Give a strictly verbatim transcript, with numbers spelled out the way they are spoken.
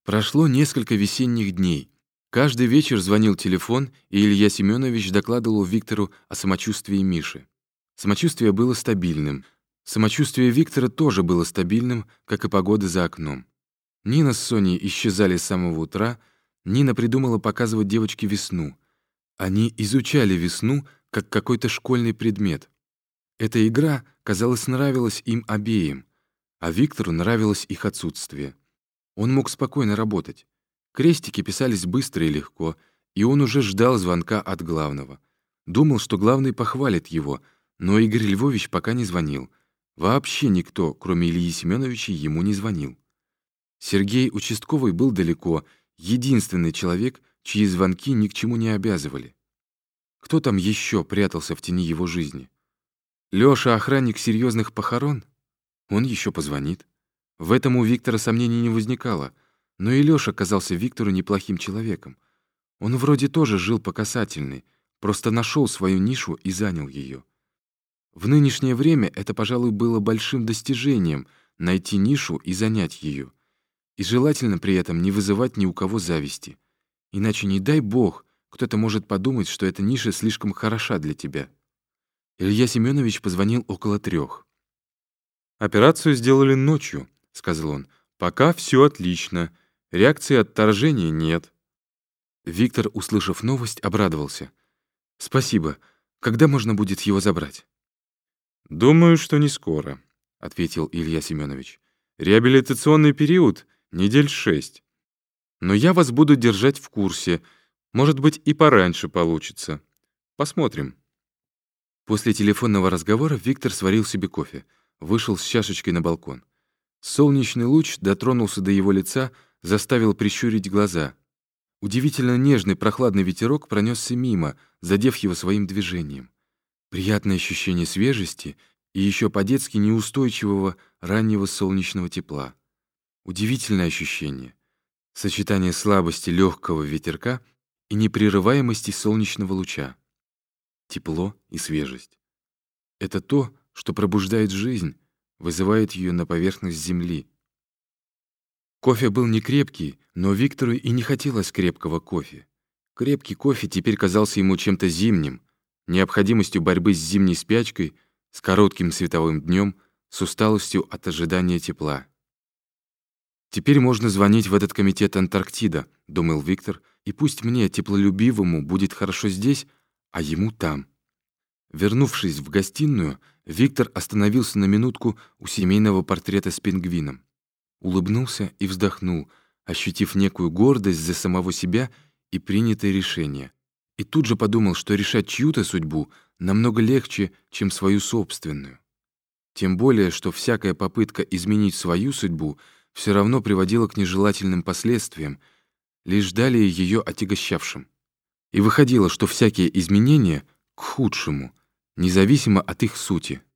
Прошло несколько весенних дней. Каждый вечер звонил телефон, и Илья Семенович докладывал Виктору о самочувствии Миши. Самочувствие было стабильным. Самочувствие Виктора тоже было стабильным, как и погода за окном. Нина с Соней исчезали с самого утра. Нина придумала показывать девочке весну. Они изучали весну как какой-то школьный предмет. Эта игра, казалось, нравилась им обеим, а Виктору нравилось их отсутствие. Он мог спокойно работать. Крестики писались быстро и легко, и он уже ждал звонка от главного. Думал, что главный похвалит его, но Игорь Львович пока не звонил. Вообще никто, кроме Ильи Семеновича, ему не звонил. Сергей Участковый был далеко, единственный человек, чьи звонки ни к чему не обязывали. Кто там еще прятался в тени его жизни? Лёша, охранник серьезных похорон? Он еще позвонит. В этом у Виктора сомнений не возникало, но и Лёша казался Виктору неплохим человеком. Он вроде тоже жил по касательной, просто нашел свою нишу и занял ее. В нынешнее время это, пожалуй, было большим достижением — найти нишу и занять ее. И желательно при этом не вызывать ни у кого зависти. Иначе, не дай бог, кто-то может подумать, что эта ниша слишком хороша для тебя. Илья Семенович позвонил около трех. «Операцию сделали ночью», — сказал он. «Пока все отлично. Реакции отторжения нет». Виктор, услышав новость, обрадовался. «Спасибо. Когда можно будет его забрать?» «Думаю, что не скоро», — ответил Илья Семенович. «Реабилитационный период — недель шесть. Но я вас буду держать в курсе. Может быть, и пораньше получится. Посмотрим». После телефонного разговора Виктор сварил себе кофе, вышел с чашечкой на балкон. Солнечный луч дотронулся до его лица, заставил прищурить глаза. Удивительно нежный прохладный ветерок пронесся мимо, задев его своим движением. Приятное ощущение свежести и еще по-детски неустойчивого раннего солнечного тепла. Удивительное ощущение. Сочетание слабости легкого ветерка и непрерываемости солнечного луча. Тепло и свежесть. Это то, что пробуждает жизнь, вызывает ее на поверхность земли. Кофе был не крепкий, но Виктору и не хотелось крепкого кофе. Крепкий кофе теперь казался ему чем-то зимним, необходимостью борьбы с зимней спячкой, с коротким световым днем, с усталостью от ожидания тепла. «Теперь можно звонить в этот комитет «Антарктида», — думал Виктор, «и пусть мне, теплолюбивому, будет хорошо здесь, а ему там». Вернувшись в гостиную, Виктор остановился на минутку у семейного портрета с пингвином. Улыбнулся и вздохнул, ощутив некую гордость за самого себя и принятое решение. И тут же подумал, что решать чью-то судьбу намного легче, чем свою собственную. Тем более, что всякая попытка изменить свою судьбу все равно приводила к нежелательным последствиям, лишь далее ее отягощавшим. И выходило, что всякие изменения — к худшему, независимо от их сути.